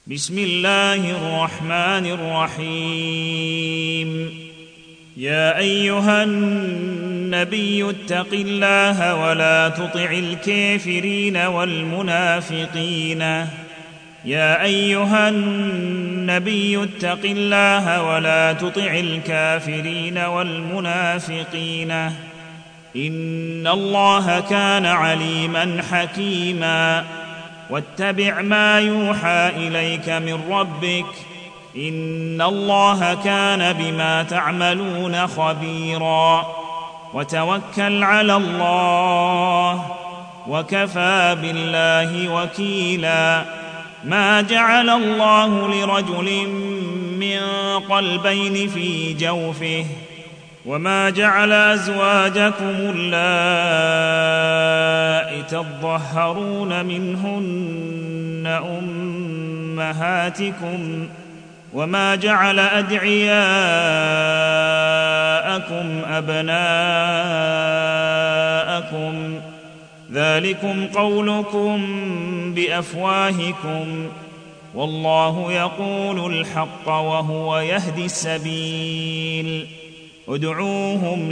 بسم الله الرحمن الرحيم. يا أيها النبي اتق الله ولا تطع الكافرين والمنافقين يا أيها النبي اتق الله ولا تطع الكافرين والمنافقين إن الله كان عليما حكيما. واتبع ما يوحى إليك من ربك إن الله كان بما تعملون خبيرا. وتوكل على الله وكفى بالله وكيلا. ما جعل الله لرجل من قلبين في جوفه وما جعل أزواجكم اللائي تظهرون منهن أمهاتكم وما جعل أدعياءكم أبناءكم ذلكم قولكم بأفواهكم والله يقول الحق وهو يهدي السبيل. ادعوهم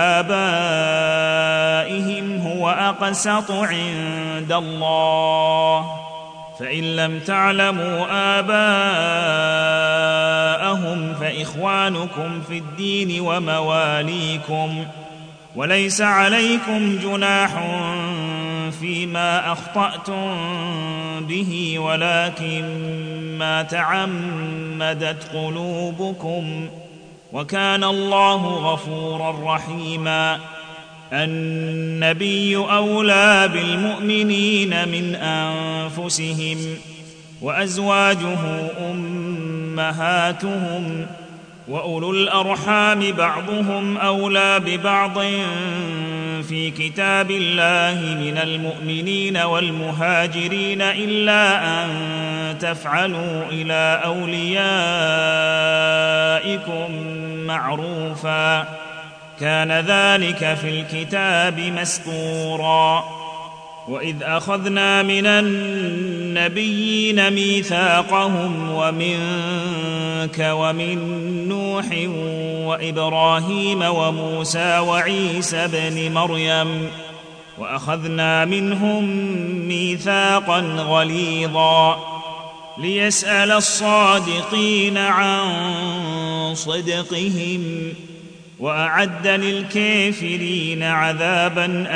لآبائهم هو أقسط عند الله فإن لم تعلموا آباءهم فإخوانكم في الدين ومواليكم وليس عليكم جناح فيما أخطأتم به ولكن ما تعمدت قلوبكم وكان الله غفورا رحيما. النبي أولى بالمؤمنين من أنفسهم وأزواجه أمهاتهم وأولو الأرحام بعضهم أولى ببعض في كتاب الله من المؤمنين والمهاجرين إلا أن تفعلوا إلى أوليائكم معروفا كان ذلك في الكتاب مسطورا. وإذ أخذنا من النبيين ميثاقهم ومنك ومن نوح وإبراهيم وموسى وعيسى بن مريم وأخذنا منهم ميثاقا غليظا ليسأل الصادقين عن صدقهم وأعد للكافرين عذابا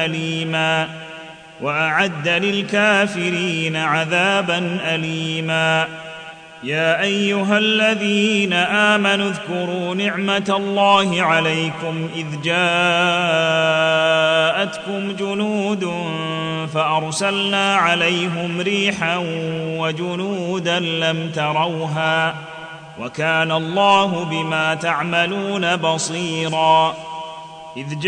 أليما. يا أيها الذين آمنوا اذكروا نعمة الله عليكم إذ جاءتكم جنود فأرسلنا عليهم ريحا وجنودا لم تروها وكان الله بما تعملون بصيرا. إذ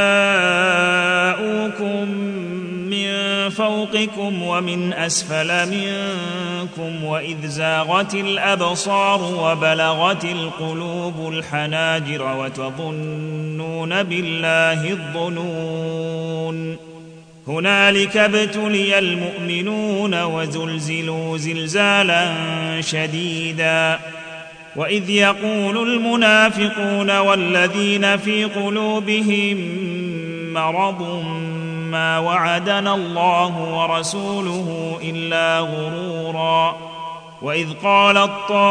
جاءوكم من فوقكم ومن أسفل منكم وإذ زاغت الأبصار وبلغت القلوب الحناجر وتظنون بالله الظنون. هنالك ابتلي المؤمنون وزلزلوا زلزالا شديدا. وإذ يقول المنافقون والذين في قلوبهم مرض ما وعدنا الله ورسوله إلا غرورا. وإذ قالت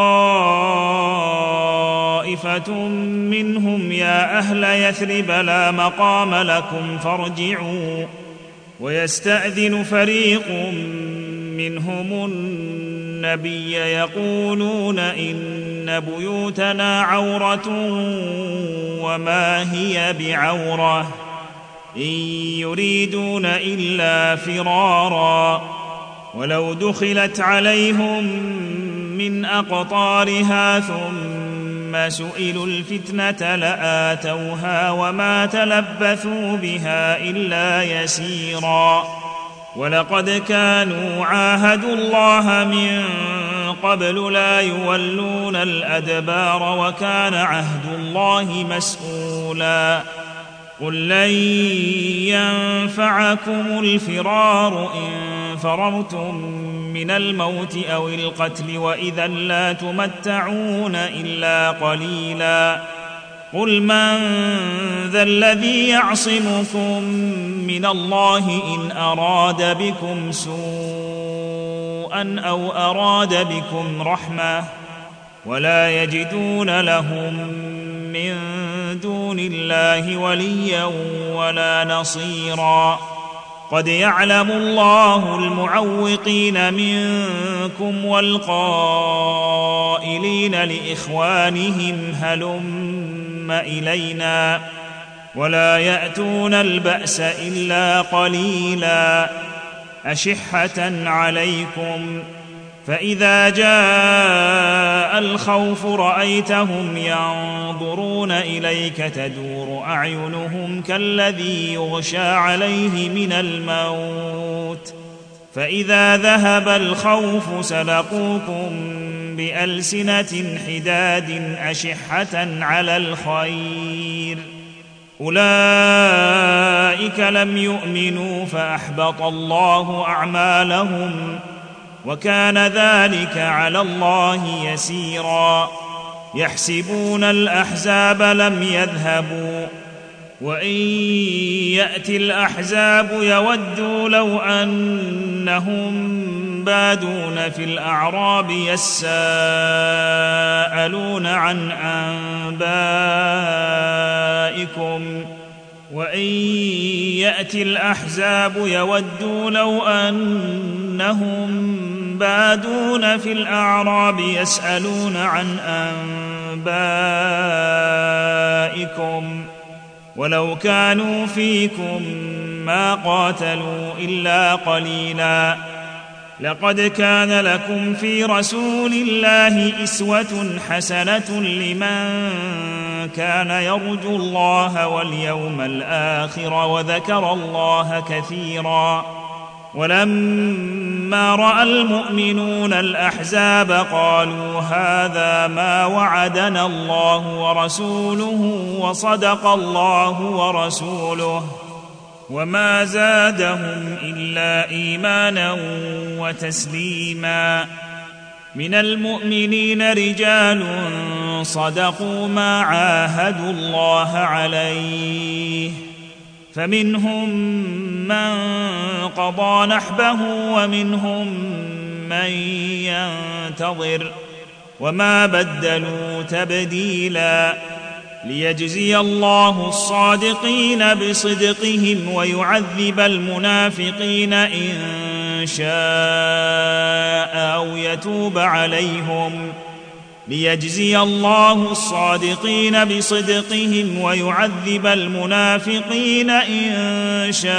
طائفة منهم يا أهل يثرب لا مقام لكم فارجعوا ويستأذن فريق منهم النبي يقولون إن بيوتنا عورة وما هي بعورة إن يريدون إلا فرارا. ولو دخلت عليهم من أقطارها ثم سئلوا الفتنة لآتوها وما تلبثوا بها إلا يسيرا. ولقد كانوا عاهدوا الله من قبل لا يولون الأدبار وكان عهد الله مسؤولا. قل لن ينفعكم الفرار إن فررتم من الموت أو القتل وإذا لا تمتعون إلا قليلا. قل من ذا الذي يعصمكم من الله إن أراد بكم سوءا أو أراد بكم رحمة ولا يجدون لهم من دون الله وليا ولا نصيرا. قد يعلم الله المعوقين منكم والقائلين لإخوانهم هلم إلينا ولا يأتون البأس إلا قليلا أشحة عليكم. فإذا جاء الخوف رأيتهم ينظرون إليك تدور أعينهم كالذي يغشى عليه من الموت فإذا ذهب الخوف سلقوكم بألسنة حداد أشحة على الخير أولئك لم يؤمنوا فأحبط الله أعمالهم وكان ذلك على الله يسيرا. يحسبون الأحزاب لم يذهبوا وإن يأتي الأحزاب يودوا لو أنهم بادون في الأعراب يساءلون عن أنبائكم وإن يأتي الأحزاب يودوا لو أنهم بادون في الأعراب يسألون عن أنبائكم ولو كانوا فيكم ما قاتلوا إلا قليلا. لقد كان لكم في رسول الله أسوة حسنة لمن كان يرجو الله واليوم الآخر وذكر الله كثيرا. ولما رأى المؤمنون الأحزاب قالوا هذا ما وعدنا الله ورسوله وصدق الله ورسوله وما زادهم إلا إيمانا وتسليما. من المؤمنين رجال صدقوا ما عاهدوا الله عليه فمنهم من قضى نحبه ومنهم من ينتظر وما بدلوا تبديلا. ليجزي الله الصادقين بصدقهم ويعذب المنافقين إن شاء أو يتوب عليهم. ليجزي الله الصادقين بصدقهم ويعذب المنافقين إن شاء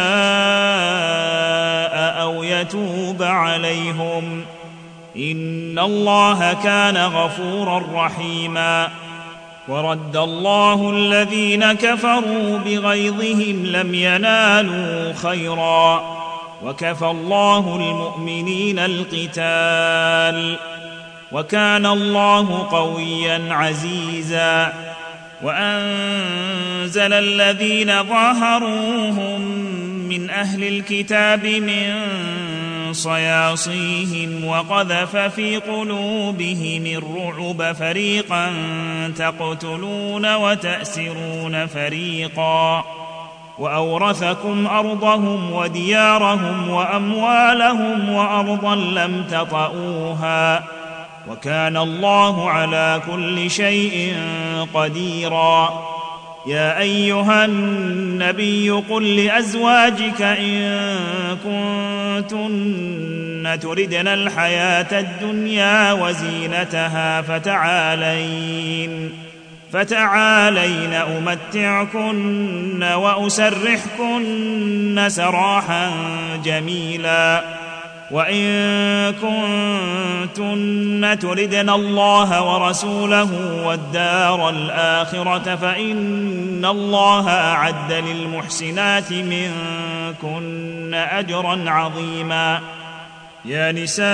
أو يتوب عليهم إن الله كان غفورا رحيما. ورد الله الذين كفروا بغيظهم لم ينالوا خيرا وكفى الله المؤمنين القتال وكان الله قويا عزيزا. وأنزل الذين ظاهروهم من أهل الكتاب من صياصيهم وقذف في قلوبهم الرعب فريقا تقتلون وتأسرون فريقا وأورثكم أرضهم وديارهم وأموالهم وأرضا لم تطئوها وكان الله على كل شيء قديرا. يا أيها النبي قل لأزواجك إن كنتن تردن الحياة الدنيا وزينتها فتعالين أمتعكن وأسرحكن سراحا جميلا. وإن كنتن تردن الله ورسوله والدار الآخرة فإن الله أعد للمحسنات منكن أجرا عظيما. يا نساء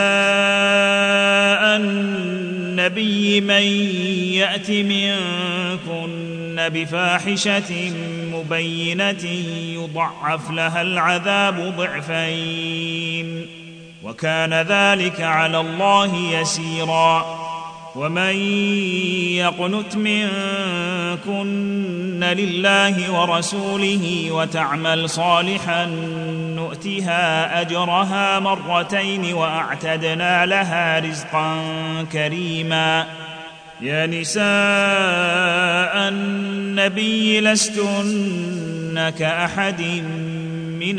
النبي من يأت منكن بفاحشة مبينة يضعف لها العذاب ضعفين وكان ذلك على الله يسيرا. ومن يقنت منكن لله ورسوله وتعمل صالحا نؤتها أجرها مرتين وأعتدنا لها رزقا كريما. يا نساء النبي لستن كأحد من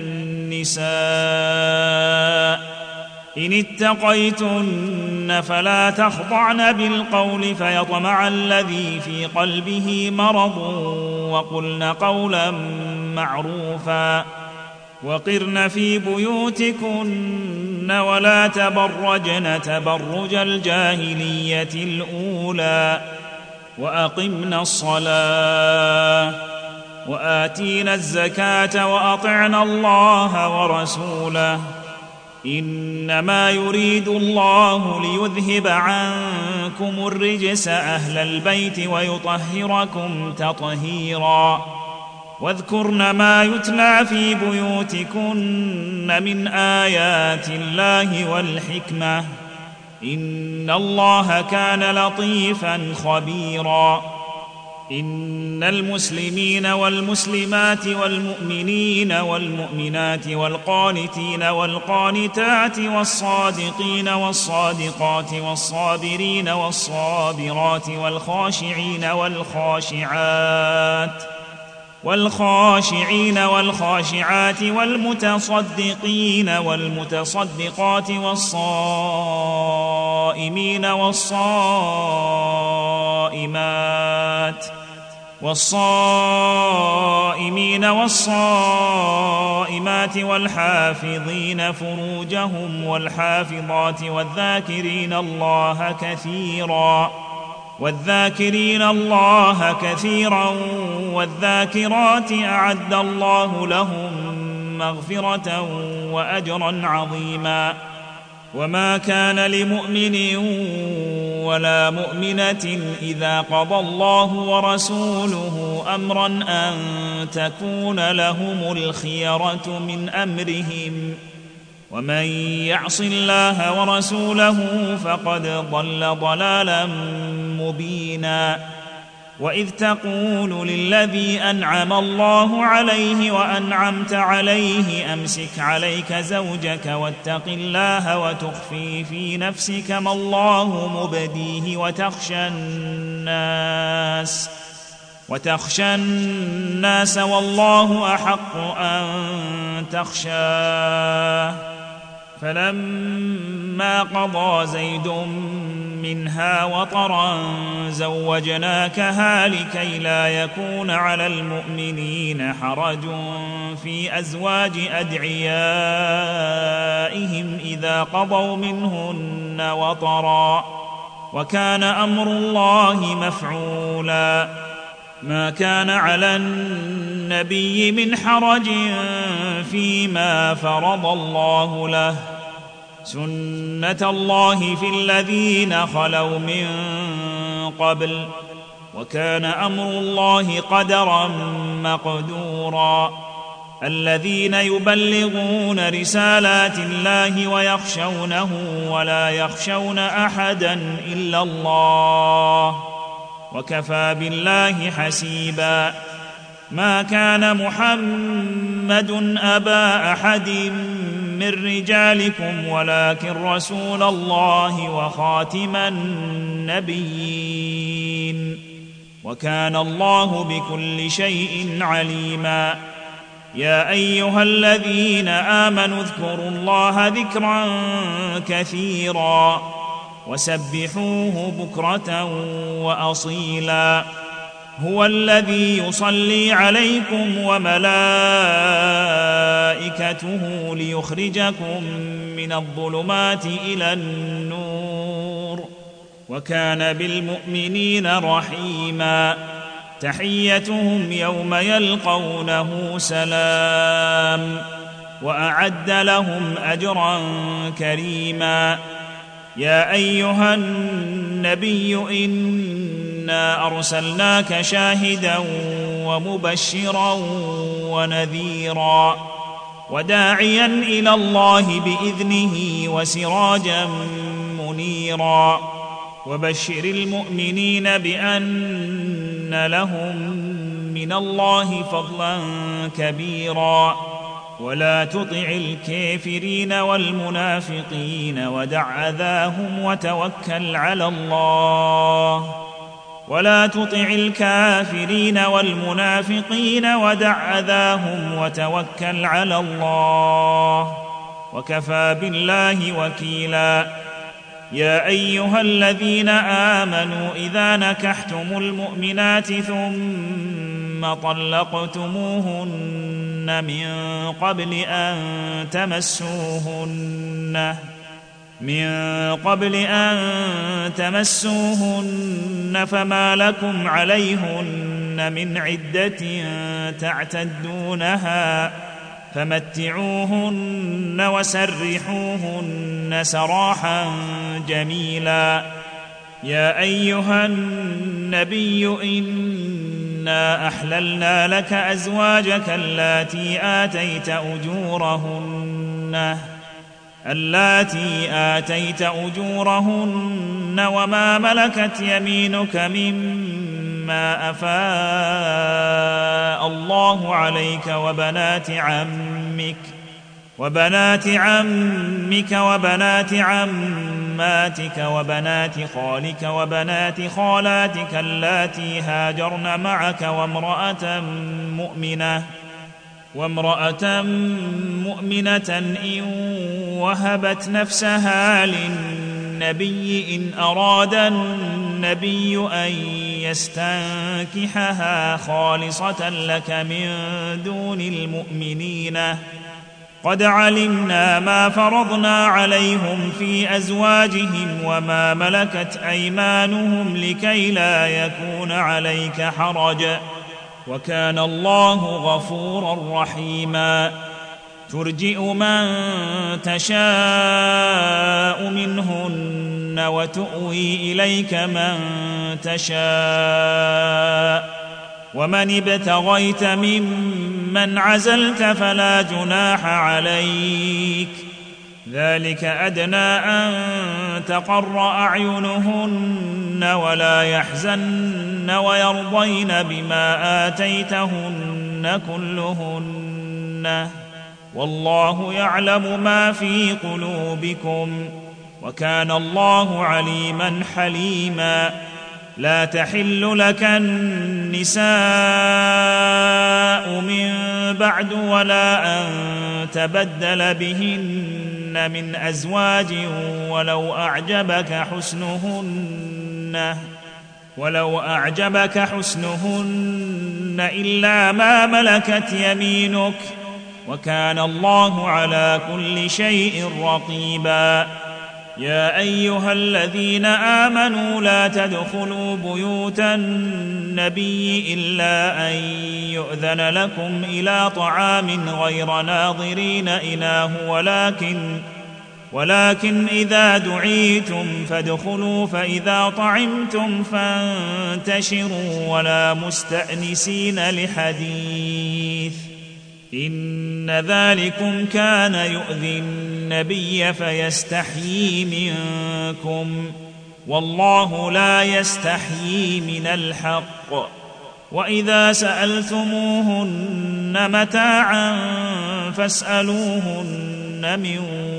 النساء إن اتقيتن فلا تخضعن بالقول فيطمع الذي في قلبه مرض وقلن قولا معروفا. وقرن في بيوتكن ولا تبرجن تبرج الجاهلية الأولى وأقمن الصلاة وآتينا الزكاة وأطعنا الله ورسوله إنما يريد الله ليذهب عنكم الرجس أهل البيت ويطهركم تطهيرا. واذكرن ما يتلى في بيوتكن من آيات الله والحكمة إن الله كان لطيفا خبيرا. إن المسلمين والمسلمات والمؤمنين والمؤمنات والقانتين والقانتات والصادقين والصادقات والصابرين والصابرات والخاشعين والخاشعات والمتصدقين والمتصدقات والصائمين والصائمات والحافظين فروجهم والحافظات والذاكرين الله كثيرا والذاكرات أعد الله لهم مغفرة وأجرا عظيما. وما كان لمؤمن ولا مؤمنة إذا قضى الله ورسوله أمرا أن تكون لهم الخيرة من أمرهم ومن يعص الله ورسوله فقد ضل ضلالا مبينا. وإذ تقول للذي أنعم الله عليه وأنعمت عليه أمسك عليك زوجك واتق الله وتخفي في نفسك ما الله مبديه وتخشى الناس والله أحق أن تخشاه. فلما قضى زيد منها وطرا زوجناكها لكي لا يكون على المؤمنين حرج في أزواج أدعيائهم إذا قضوا منهن وطرا وكان أمر الله مفعولا. ما كان على النبي من حرج فيما فرض الله له سنة الله في الذين خلوا من قبل وكان أمر الله قدرا مقدورا. الذين يبلغون رسالات الله ويخشونه ولا يخشون أحدا إلا الله وكفى بالله حسيبا. ما كان محمد أبا أحد من رجالكم ولكن رسول الله وخاتم النبيين وكان الله بكل شيء عليما. يا أيها الذين آمنوا اذكروا الله ذكرا كثيرا وسبحوه بكرة وأصيلا. هو الذي يصلي عليكم وملائكته ليخرجكم من الظلمات إلى النور وكان بالمؤمنين رحيما. تحيتهم يوم يلقونه سلام وأعد لهم أجرا كريما. يا أيها النبي إنا أرسلناك شاهدا ومبشرا ونذيرا وداعيا إلى الله بإذنه وسراجا منيرا وبشر المؤمنين بأن لهم من الله فضلا كبيرا ولا تطع الكافرين والمنافقين ودع أذاهم وتوكل على الله ولا تطع الكافرين والمنافقين ودع أذاهم وتوكل على الله وكفى بالله وكيلا يا أيها الذين آمنوا إذا نكحتم المؤمنات ثم طلقتموهن من قبل أن تمسوهن فما لكم عليهن من عدة تعتدونها فمتعوهن وسرحوهن سراحا جميلا يا أيها النبي إنا أحللنا لك أزواجك اللاتي آتيت أجورهن وما ملكت يمينك مما أفاء الله عليك وبنات عمك وبنات عماتك وبنات خالك وبنات خالاتك اللاتي هاجرن معك وامرأة مؤمنة إن وهبت نفسها للنبي إن أراد النبي أن يستنكحها خالصة لك من دون المؤمنين قد علمنا ما فرضنا عليهم في أزواجهم وما ملكت أيمانهم لكي لا يكون عليك حرج وكان الله غفورا رحيما ترجئ من تشاء منهن وتؤوي إليك من تشاء ومن ابتغيت ممن عزلت فلا جناح عليك ذلك أدنى أن تقر أعينهن ولا يحزن ويرضين بما آتيتهن كلهن والله يعلم ما في قلوبكم وكان الله عليما حليما لا تحل لك النساء من بعد ولا أن تبدل بهن من أزواج ولو أعجبك حسنهن إلا ما ملكت يمينك وكان الله على كل شيء رقيبا يا أيها الذين آمنوا لا تدخلوا بيوت النبي إلا أن يؤذن لكم إلى طعام غير ناظرين إناه ولكن إذا دعيتم فادخلوا فإذا طعمتم فانتشروا ولا مستأنسين لحديث إن ذلكم كان يؤذي النبي فيستحيي منكم والله لا يستحيي من الحق وإذا سألتموهن متاعا فاسألوهن من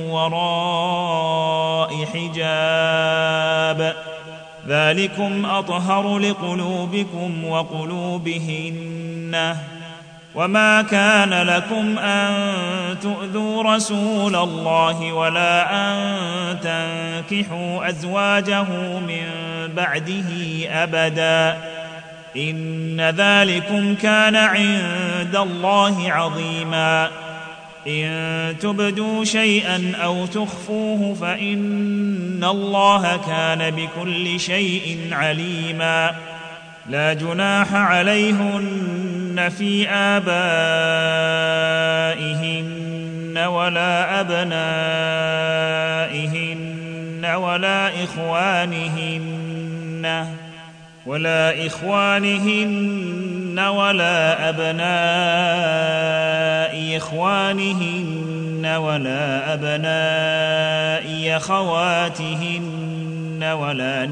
وراء حجاب ذلكم أطهر لقلوبكم وقلوبهن وما كان لكم أن تؤذوا رسول الله ولا أن تنكحوا أزواجه من بعده أبدا إن ذلكم كان عند الله عظيما إن تبدوا شيئا أو تخفوه فإن الله كان بكل شيء عليما لا جناح عليهن في آبائهن ولا أبنائهن ولا إخوانهن ولا أبناء إخوانهن ولا أبناء أخواتهن ولا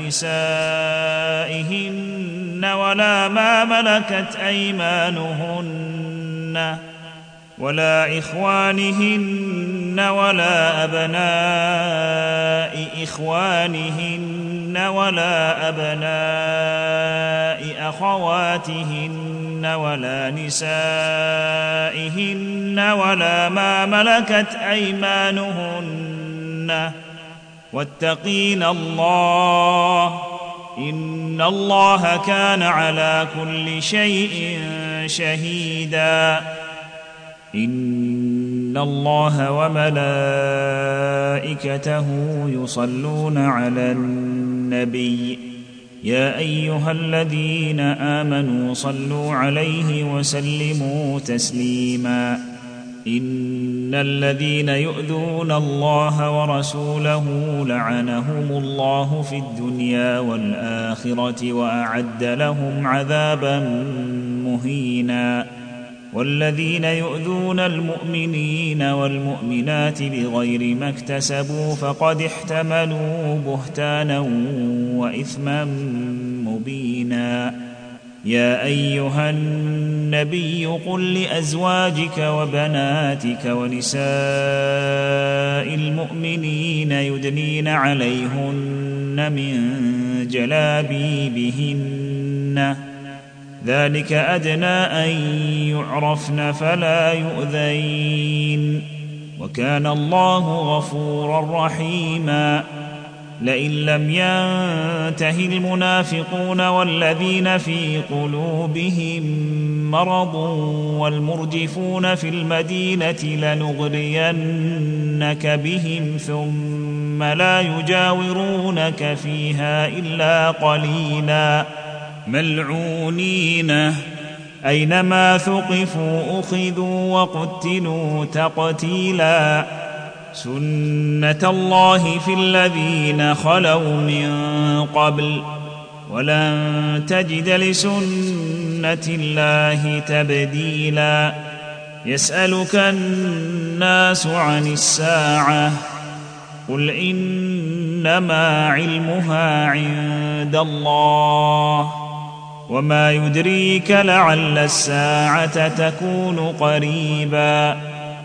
نسائهن ولا ما ملكت أيمانهن ولا إخوانهن ولا أبناء إخوانهن ولا أبناء أخواتهن ولا نسائهن ولا ما ملكت أيمانهن واتقين الله إن الله كان على كل شيء شهيدا إن الله وملائكته يصلون على النبي يا أيها الذين آمنوا صلوا عليه وسلموا تسليما إن الذين يؤذون الله ورسوله لعنهم الله في الدنيا والآخرة وأعد لهم عذابا مهينا والذين يؤذون المؤمنين والمؤمنات بغير ما اكتسبوا فقد احتملوا بهتانا وإثما مبينا يا أيها النبي قل لأزواجك وبناتك ونساء المؤمنين يدنين عليهن من جلابيبهن ذلك أدنى أن يعرفن فلا يؤذين وكان الله غفورا رحيما لئن لم ينته المنافقون والذين في قلوبهم مرض والمرجفون في المدينة لنغرينك بهم ثم لا يجاورونك فيها إلا قليلا ملعونين أينما ثقفوا أخذوا وقتلوا تقتيلا سنة الله في الذين خلوا من قبل ولن تجد لسنة الله تبديلا يسألك الناس عن الساعة قل إنما علمها عند الله وما يدريك لعل الساعة تكون قريبا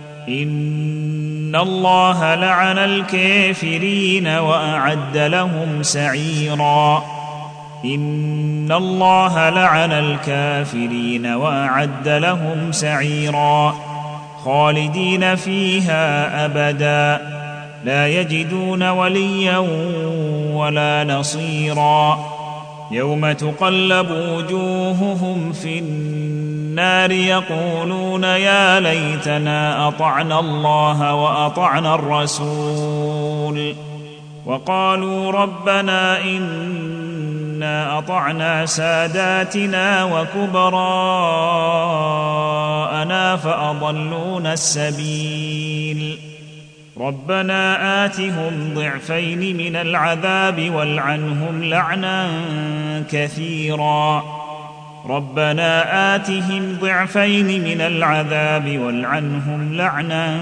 إن الله لعن الكافرين وأعد لهم سعيرا إن الله لعن الكافرين وأعد لهم سعيرا خالدين فيها أبدا لا يجدون وليا ولا نصيرا يوم تقلب وجوههم في النار يقولون يا ليتنا أطعنا الله وأطعنا الرسول وقالوا ربنا إنا أطعنا ساداتنا وكبراءنا فأضلونا السبيل ربنا آتهم ضعفين من العذاب والعنهم لعنا كثيرا ربنا آتهم ضعفين من العذاب والعنهم لعنا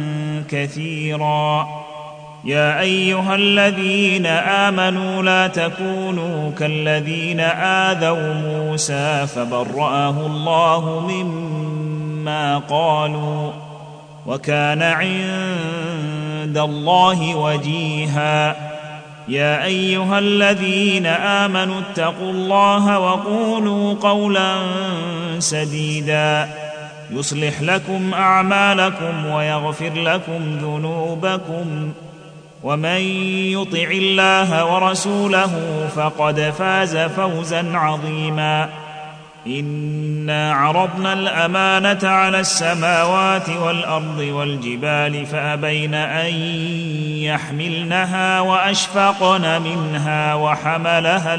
كثيرا يا أيها الذين آمنوا لا تكونوا كالذين آذوا موسى فبرأه الله مما قالوا وكان عند الله وجيها يا أيها الذين آمنوا اتقوا الله وقولوا قولا سديدا يصلح لكم أعمالكم ويغفر لكم ذنوبكم ومن يطع الله ورسوله فقد فاز فوزا عظيما إنا عرضنا الأمانة على السماوات والأرض والجبال فأبين أن يحملنها وأشفقن منها وحملها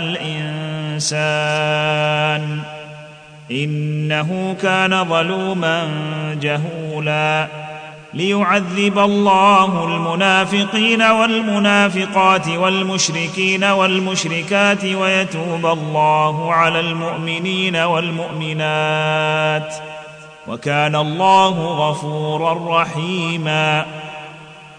الإنسان إنه كان ظلوما جهولا ليعذب الله المنافقين والمنافقات والمشركين والمشركات ويتوب الله على المؤمنين والمؤمنات وكان الله غفورا رحيما.